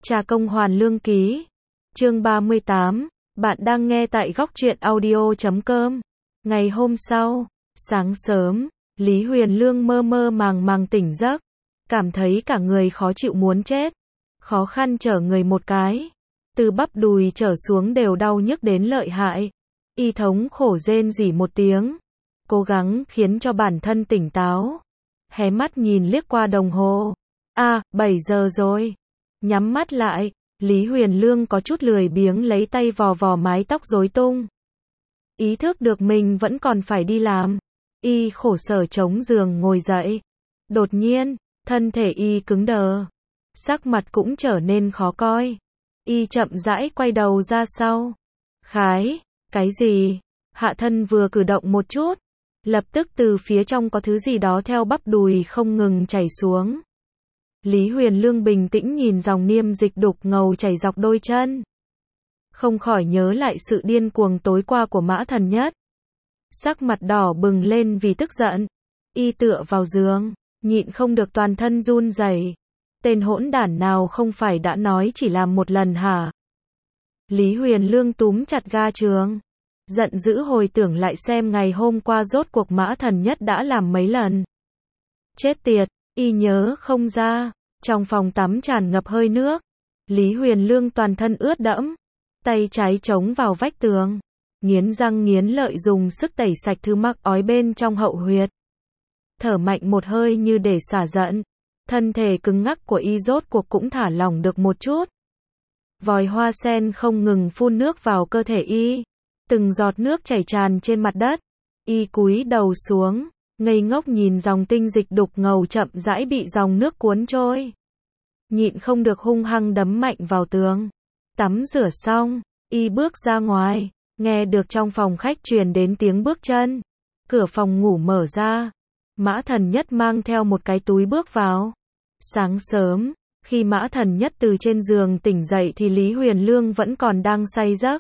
Trà công hoàn lương ký. Chương 38, bạn đang nghe tại góc truyện audio.com. Ngày hôm sau, sáng sớm, Lý Huyền Lương mơ mơ màng màng tỉnh giấc, cảm thấy cả người khó chịu muốn chết, khó khăn trở người một cái, từ bắp đùi trở xuống đều đau nhức đến lợi hại. Y thống khổ rên rỉ một tiếng, cố gắng khiến cho bản thân tỉnh táo, hé mắt nhìn liếc qua đồng hồ. 7 giờ rồi. Nhắm mắt lại, Lý Huyền Lương có chút lười biếng lấy tay vò vò mái tóc rối tung. Ý thức được mình vẫn còn phải đi làm, y khổ sở chống giường ngồi dậy. Đột nhiên, thân thể y cứng đờ, sắc mặt cũng trở nên khó coi. Y chậm rãi quay đầu ra sau. Khái, cái gì? Hạ thân vừa cử động một chút, lập tức từ phía trong có thứ gì đó theo bắp đùi không ngừng chảy xuống. Lý Huyền Lương bình tĩnh nhìn dòng niêm dịch đục ngầu chảy dọc đôi chân, không khỏi nhớ lại sự điên cuồng tối qua của Mã Thần Nhất. Sắc mặt đỏ bừng lên vì tức giận, y tựa vào giường, nhịn không được toàn thân run rẩy. Tên hỗn đản nào không phải đã nói chỉ làm một lần hả? Lý Huyền Lương túm chặt ga giường, giận dữ hồi tưởng lại xem ngày hôm qua rốt cuộc Mã Thần Nhất đã làm mấy lần. Chết tiệt, y nhớ không ra. Trong phòng tắm tràn ngập hơi nước, Lý Huyền Lương toàn thân ướt đẫm, tay trái chống vào vách tường, nghiến răng nghiến lợi dùng sức tẩy sạch thứ mắc ói bên trong hậu huyệt. Thở mạnh một hơi như để xả giận, thân thể cứng ngắc của y rốt cuộc cũng thả lỏng được một chút. Vòi hoa sen không ngừng phun nước vào cơ thể y, từng giọt nước chảy tràn trên mặt đất. Y cúi đầu xuống, ngây ngốc nhìn dòng tinh dịch đục ngầu chậm rãi bị dòng nước cuốn trôi. Nhịn không được hung hăng đấm mạnh vào tường. Tắm rửa xong, y bước ra ngoài, nghe được trong phòng khách truyền đến tiếng bước chân. Cửa phòng ngủ mở ra, Mã Thần Nhất mang theo một cái túi bước vào. Sáng sớm, khi Mã Thần Nhất từ trên giường tỉnh dậy thì Lý Huyền Lương vẫn còn đang say giấc.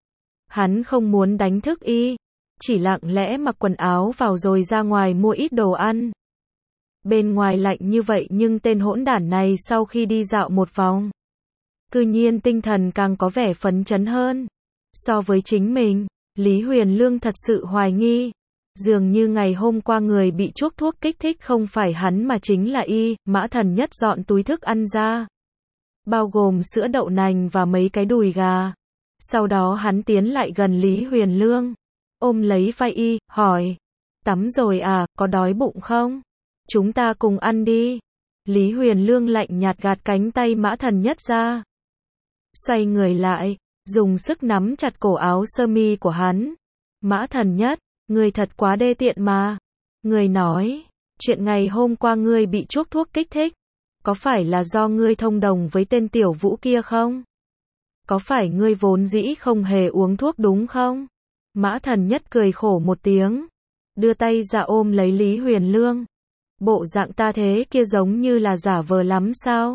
Hắn không muốn đánh thức y, chỉ lặng lẽ mặc quần áo vào rồi ra ngoài mua ít đồ ăn. Bên ngoài lạnh như vậy nhưng tên hỗn đản này sau khi đi dạo một vòng, cư nhiên tinh thần càng có vẻ phấn chấn hơn. So với chính mình, Lý Huyền Lương thật sự hoài nghi, dường như ngày hôm qua người bị chuốc thuốc kích thích không phải hắn mà chính là y. Mã Thần Nhất dọn túi thức ăn ra, bao gồm sữa đậu nành và mấy cái đùi gà. Sau đó hắn tiến lại gần Lý Huyền Lương, ôm lấy vai y, hỏi, tắm rồi à, có đói bụng không? Chúng ta cùng ăn đi. Lý Huyền Lương lạnh nhạt gạt cánh tay Mã Thần Nhất ra, xoay người lại, dùng sức nắm chặt cổ áo sơ mi của hắn. Mã Thần Nhất, ngươi thật quá đê tiện mà. Ngươi nói, chuyện ngày hôm qua ngươi bị chuốc thuốc kích thích, có phải là do ngươi thông đồng với tên tiểu Vũ kia không? Có phải ngươi vốn dĩ không hề uống thuốc đúng không? Mã Thần Nhất cười khổ một tiếng, đưa tay ra ôm lấy Lý Huyền Lương. Bộ dạng ta thế kia giống như là giả vờ lắm sao?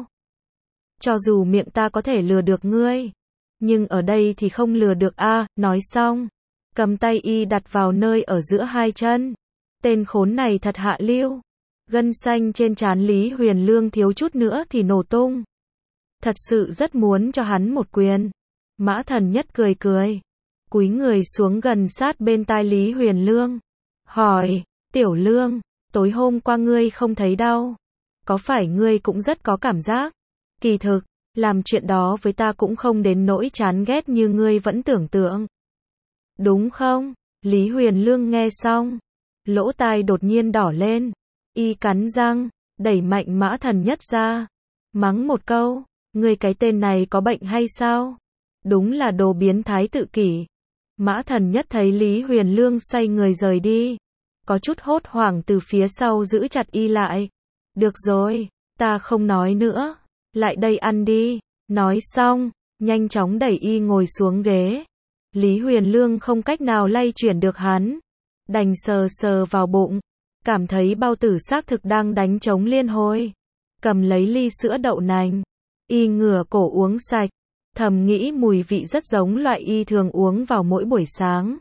Cho dù miệng ta có thể lừa được ngươi, nhưng ở đây thì không lừa được a. Nói xong, cầm tay y đặt vào nơi ở giữa hai chân. Tên khốn này thật hạ lưu. Gân xanh trên trán Lý Huyền Lương thiếu chút nữa thì nổ tung. Thật sự rất muốn cho hắn một quyền. Mã Thần Nhất cười cười, cúi người xuống gần sát bên tai Lý Huyền Lương, hỏi, Tiểu Lương, tối hôm qua ngươi không thấy đau, có phải ngươi cũng rất có cảm giác? Kỳ thực, làm chuyện đó với ta cũng không đến nỗi chán ghét như ngươi vẫn tưởng tượng. Đúng không? Lý Huyền Lương nghe xong, lỗ tai đột nhiên đỏ lên, y cắn răng, đẩy mạnh Mã Thần Nhất ra, mắng một câu, ngươi cái tên này có bệnh hay sao? Đúng là đồ biến thái tự kỷ. Mã Thần Nhất thấy Lý Huyền Lương xoay người rời đi, có chút hốt hoảng từ phía sau giữ chặt y lại. Được rồi, ta không nói nữa, lại đây ăn đi. Nói xong, nhanh chóng đẩy y ngồi xuống ghế. Lý Huyền Lương không cách nào lay chuyển được hắn, đành sờ sờ vào bụng, cảm thấy bao tử xác thực đang đánh trống liên hồi. Cầm lấy ly sữa đậu nành, y ngửa cổ uống sạch, thầm nghĩ mùi vị rất giống loại y thường uống vào mỗi buổi sáng.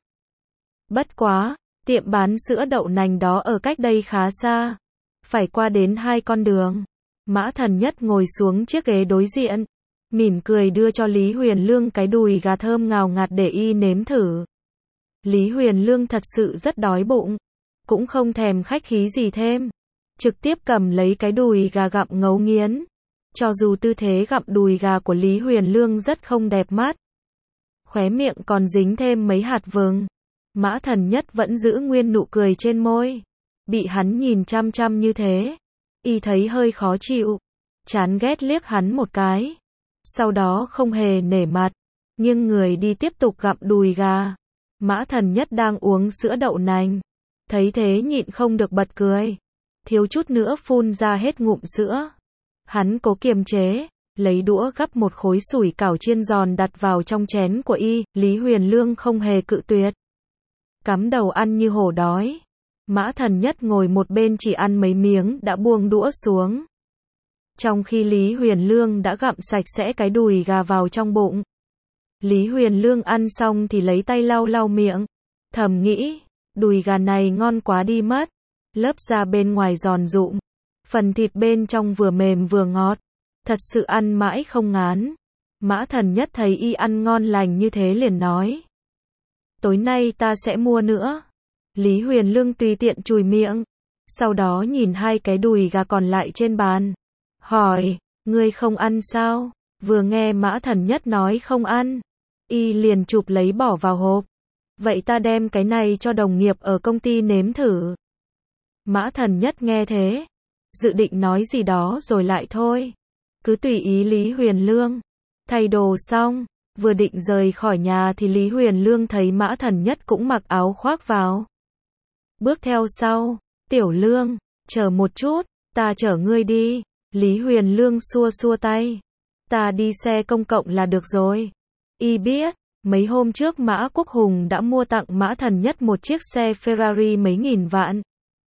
Bất quá, tiệm bán sữa đậu nành đó ở cách đây khá xa, phải qua đến 2 con đường. Mã Thần Nhất ngồi xuống chiếc ghế đối diện, mỉm cười đưa cho Lý Huyền Lương cái đùi gà thơm ngào ngạt để y nếm thử. Lý Huyền Lương thật sự rất đói bụng, cũng không thèm khách khí gì thêm, trực tiếp cầm lấy cái đùi gà gặm ngấu nghiến. Cho dù tư thế gặm đùi gà của Lý Huyền Lương rất không đẹp mắt, khóe miệng còn dính thêm mấy hạt vừng, Mã Thần Nhất vẫn giữ nguyên nụ cười trên môi. Bị hắn nhìn chăm chăm như thế, y thấy hơi khó chịu, chán ghét liếc hắn một cái. Sau đó không hề nể mặt, nghiêng người đi tiếp tục gặm đùi gà. Mã Thần Nhất đang uống sữa đậu nành, thấy thế nhịn không được bật cười, thiếu chút nữa phun ra hết ngụm sữa. Hắn cố kiềm chế, lấy đũa gắp một khối sủi cảo chiên giòn đặt vào trong chén của y. Lý Huyền Lương không hề cự tuyệt, cắm đầu ăn như hổ đói. Mã Thần Nhất ngồi một bên chỉ ăn mấy miếng đã buông đũa xuống, trong khi Lý Huyền Lương đã gặm sạch sẽ cái đùi gà vào trong bụng. Lý Huyền Lương ăn xong thì lấy tay lau lau miệng, thầm nghĩ, đùi gà này ngon quá đi mất, lớp da bên ngoài giòn rụm, phần thịt bên trong vừa mềm vừa ngọt, thật sự ăn mãi không ngán. Mã Thần Nhất thấy y ăn ngon lành như thế liền nói, tối nay ta sẽ mua nữa. Lý Huyền Lương tùy tiện chùi miệng, sau đó nhìn hai cái đùi gà còn lại trên bàn, hỏi, ngươi không ăn sao? Vừa nghe Mã Thần Nhất nói không ăn, y liền chụp lấy bỏ vào hộp. Vậy ta đem cái này cho đồng nghiệp ở công ty nếm thử. Mã Thần Nhất nghe thế, dự định nói gì đó rồi lại thôi, cứ tùy ý Lý Huyền Lương. Thay đồ xong, vừa định rời khỏi nhà thì Lý Huyền Lương thấy Mã Thần Nhất cũng mặc áo khoác vào. Bước theo sau, Tiểu Lương, chờ một chút, ta chở ngươi đi. Lý Huyền Lương xua xua tay, ta đi xe công cộng là được rồi. Y biết, mấy hôm trước Mã Quốc Hùng đã mua tặng Mã Thần Nhất một chiếc xe Ferrari mấy nghìn vạn.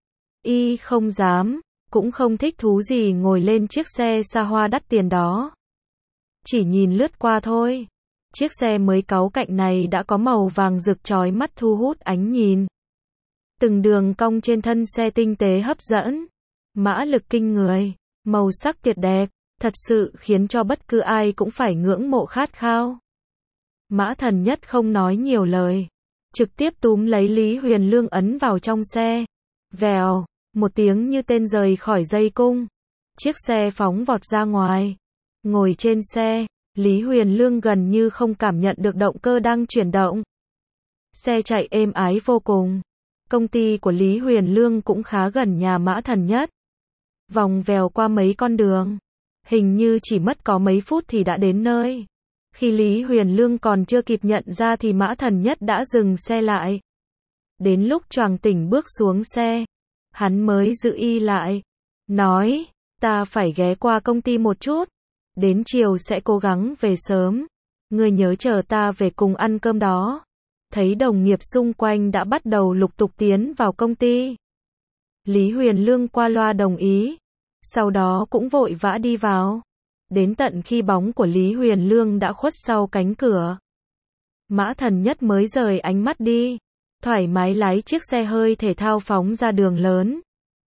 Y không dám, cũng không thích thú gì ngồi lên chiếc xe xa hoa đắt tiền đó. Chỉ nhìn lướt qua thôi. Chiếc xe mới cáu cạnh này đã có màu vàng rực chói mắt thu hút ánh nhìn. Từng đường cong trên thân xe tinh tế hấp dẫn, mã lực kinh người, màu sắc tuyệt đẹp, thật sự khiến cho bất cứ ai cũng phải ngưỡng mộ khát khao. Mã Thần Nhất không nói nhiều lời, trực tiếp túm lấy Lý Huyền Lương ấn vào trong xe. Vèo, một tiếng như tên rời khỏi dây cung. Chiếc xe phóng vọt ra ngoài. Ngồi trên xe, Lý Huyền Lương gần như không cảm nhận được động cơ đang chuyển động. Xe chạy êm ái vô cùng. Công ty của Lý Huyền Lương cũng khá gần nhà Mã Thần Nhất. Vòng vèo qua mấy con đường, hình như chỉ mất có mấy phút thì đã đến nơi. Khi Lý Huyền Lương còn chưa kịp nhận ra thì Mã Thần Nhất đã dừng xe lại. Đến lúc choàng tỉnh bước xuống xe, hắn mới giữ y lại, nói, ta phải ghé qua công ty một chút, đến chiều sẽ cố gắng về sớm, ngươi nhớ chờ ta về cùng ăn cơm đó. Thấy đồng nghiệp xung quanh đã bắt đầu lục tục tiến vào công ty, Lý Huyền Lương qua loa đồng ý, sau đó cũng vội vã đi vào. Đến tận khi bóng của Lý Huyền Lương đã khuất sau cánh cửa, Mã Thần Nhất mới rời ánh mắt đi, thoải mái lái chiếc xe hơi thể thao phóng ra đường lớn.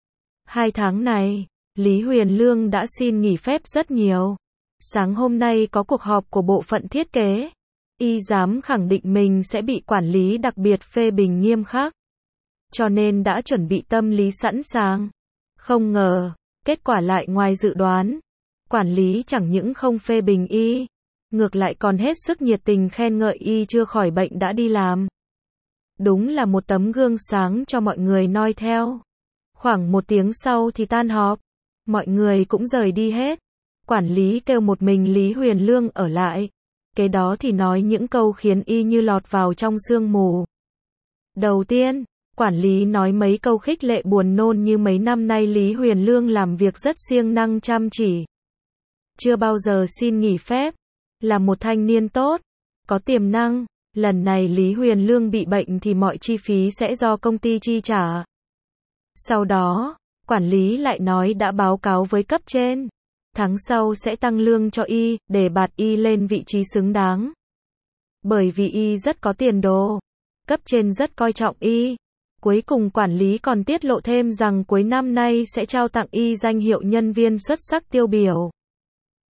2 tháng này, Lý Huyền Lương đã xin nghỉ phép rất nhiều. Sáng hôm nay có cuộc họp của bộ phận thiết kế. Y dám khẳng định mình sẽ bị quản lý đặc biệt phê bình nghiêm khắc, cho nên đã chuẩn bị tâm lý sẵn sàng. Không ngờ, kết quả lại ngoài dự đoán. Quản lý chẳng những không phê bình y, ngược lại còn hết sức nhiệt tình khen ngợi y chưa khỏi bệnh đã đi làm. Đúng là một tấm gương sáng cho mọi người noi theo. Khoảng 1 tiếng sau thì tan họp, mọi người cũng rời đi hết. Quản lý kêu một mình Lý Huyền Lương ở lại. Kế đó thì nói những câu khiến y như lọt vào trong sương mù. Đầu tiên, quản lý nói mấy câu khích lệ buồn nôn như mấy năm nay Lý Huyền Lương làm việc rất siêng năng chăm chỉ, chưa bao giờ xin nghỉ phép, là một thanh niên tốt, có tiềm năng. Lần này Lý Huyền Lương bị bệnh thì mọi chi phí sẽ do công ty chi trả. Sau đó, quản lý lại nói đã báo cáo với cấp trên, tháng sau sẽ tăng lương cho y, để bạt y lên vị trí xứng đáng. Bởi vì y rất có tiền đồ, cấp trên rất coi trọng y. Cuối cùng quản lý còn tiết lộ thêm rằng cuối năm nay sẽ trao tặng y danh hiệu nhân viên xuất sắc tiêu biểu.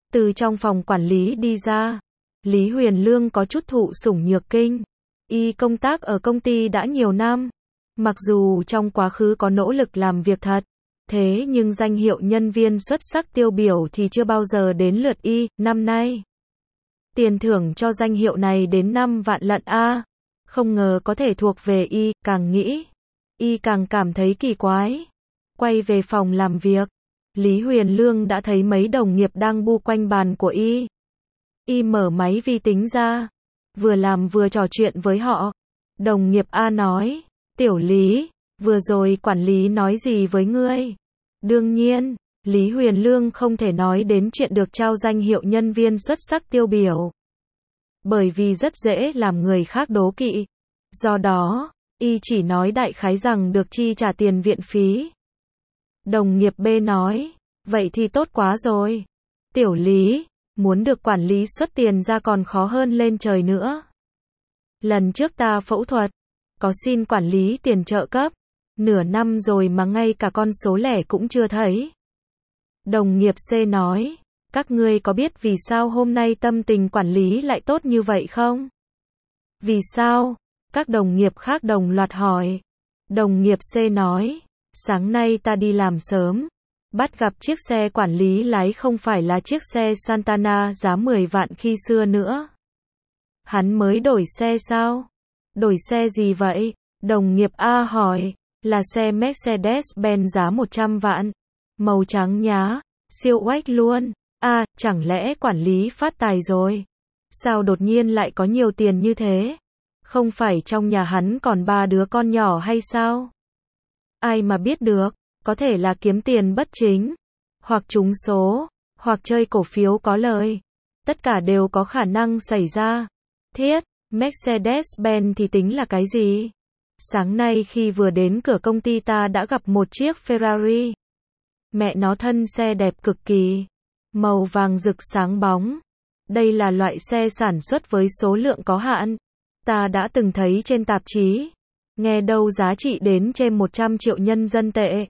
Từ trong phòng quản lý đi ra, Lý Huyền Lương có chút thụ sủng nhược kinh. Y công tác ở công ty đã nhiều năm. Mặc dù trong quá khứ có nỗ lực làm việc thật, thế nhưng danh hiệu nhân viên xuất sắc tiêu biểu thì chưa bao giờ đến lượt Y. Năm nay, tiền thưởng cho danh hiệu này đến 5 vạn lận a. Không ngờ có thể thuộc về Y. Càng nghĩ, Y càng cảm thấy kỳ quái. Quay về phòng làm việc, Lý Huyền Lương đã thấy mấy đồng nghiệp đang bu quanh bàn của Y. Y mở máy vi tính ra, vừa làm vừa trò chuyện với họ. Đồng nghiệp A nói, Tiểu Lý, vừa rồi quản lý nói gì với ngươi? Đương nhiên, Lý Huyền Lương không thể nói đến chuyện được trao danh hiệu nhân viên xuất sắc tiêu biểu. Bởi vì rất dễ làm người khác đố kỵ. Do đó, Y chỉ nói đại khái rằng được chi trả tiền viện phí. Đồng nghiệp B nói, vậy thì tốt quá rồi. Tiểu Lý, muốn được quản lý xuất tiền ra còn khó hơn lên trời nữa. Lần trước ta phẫu thuật, có xin quản lý tiền trợ cấp. Nửa năm rồi mà ngay cả con số lẻ cũng chưa thấy. Đồng nghiệp C nói, các ngươi có biết vì sao hôm nay tâm tình quản lý lại tốt như vậy không? Vì sao? Các đồng nghiệp khác đồng loạt hỏi. Đồng nghiệp C nói, sáng nay ta đi làm sớm, bắt gặp chiếc xe quản lý lái không phải là chiếc xe Santana giá 10 vạn khi xưa nữa. Hắn mới đổi xe sao? Đổi xe gì vậy? Đồng nghiệp A hỏi, là xe Mercedes-Benz giá 100 vạn, màu trắng nhá, siêu oách luôn. A, chẳng lẽ quản lý phát tài rồi? Sao đột nhiên lại có nhiều tiền như thế? Không phải trong nhà hắn còn 3 đứa con nhỏ hay sao? Ai mà biết được, có thể là kiếm tiền bất chính, hoặc trúng số, hoặc chơi cổ phiếu có lời. Tất cả đều có khả năng xảy ra. Thiết, Mercedes-Benz thì tính là cái gì? Sáng nay khi vừa đến cửa công ty ta đã gặp một chiếc Ferrari. Mẹ nó thân xe đẹp cực kỳ. Màu vàng rực sáng bóng. Đây là loại xe sản xuất với số lượng có hạn. Ta đã từng thấy trên tạp chí. Nghe đâu giá trị đến trên 100 triệu nhân dân tệ.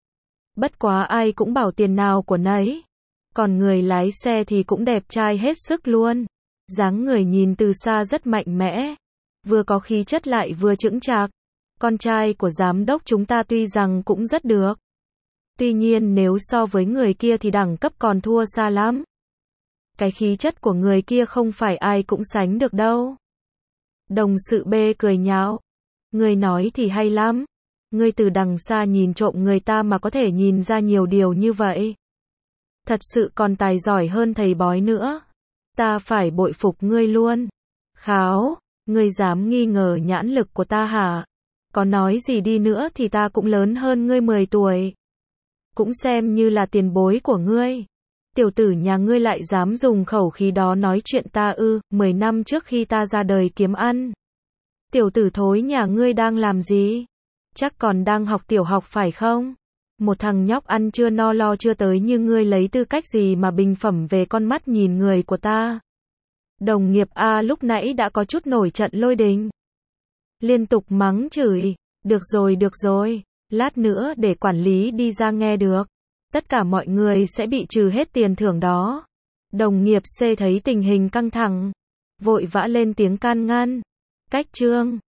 Bất quá ai cũng bảo tiền nào của nấy. Còn người lái xe thì cũng đẹp trai hết sức luôn. Dáng người nhìn từ xa rất mạnh mẽ. Vừa có khí chất lại vừa chững chạc. Con trai của giám đốc chúng ta tuy rằng cũng rất được. Tuy nhiên nếu so với người kia thì đẳng cấp còn thua xa lắm. Cái khí chất của người kia không phải ai cũng sánh được đâu. Đồng sự B cười nhạo. Ngươi nói thì hay lắm. Ngươi từ đằng xa nhìn trộm người ta mà có thể nhìn ra nhiều điều như vậy. Thật sự còn tài giỏi hơn thầy bói nữa. Ta phải bội phục ngươi luôn. Kháo, ngươi dám nghi ngờ nhãn lực của ta hả? Có nói gì đi nữa thì ta cũng lớn hơn ngươi 10 tuổi. Cũng xem như là tiền bối của ngươi. Tiểu tử nhà ngươi lại dám dùng khẩu khí đó nói chuyện ta ư? 10 năm trước khi ta ra đời kiếm ăn. Tiểu tử thối nhà ngươi đang làm gì? Chắc còn đang học tiểu học phải không? Một thằng nhóc ăn chưa no lo chưa tới như ngươi lấy tư cách gì mà bình phẩm về con mắt nhìn người của ta? Đồng nghiệp A lúc nãy đã có chút nổi trận lôi đình. Liên tục mắng chửi. Được rồi. Lát nữa để quản lý đi ra nghe được. Tất cả mọi người sẽ bị trừ hết tiền thưởng đó. Đồng nghiệp C thấy tình hình căng thẳng. Vội vã lên tiếng can ngăn. Cách trương.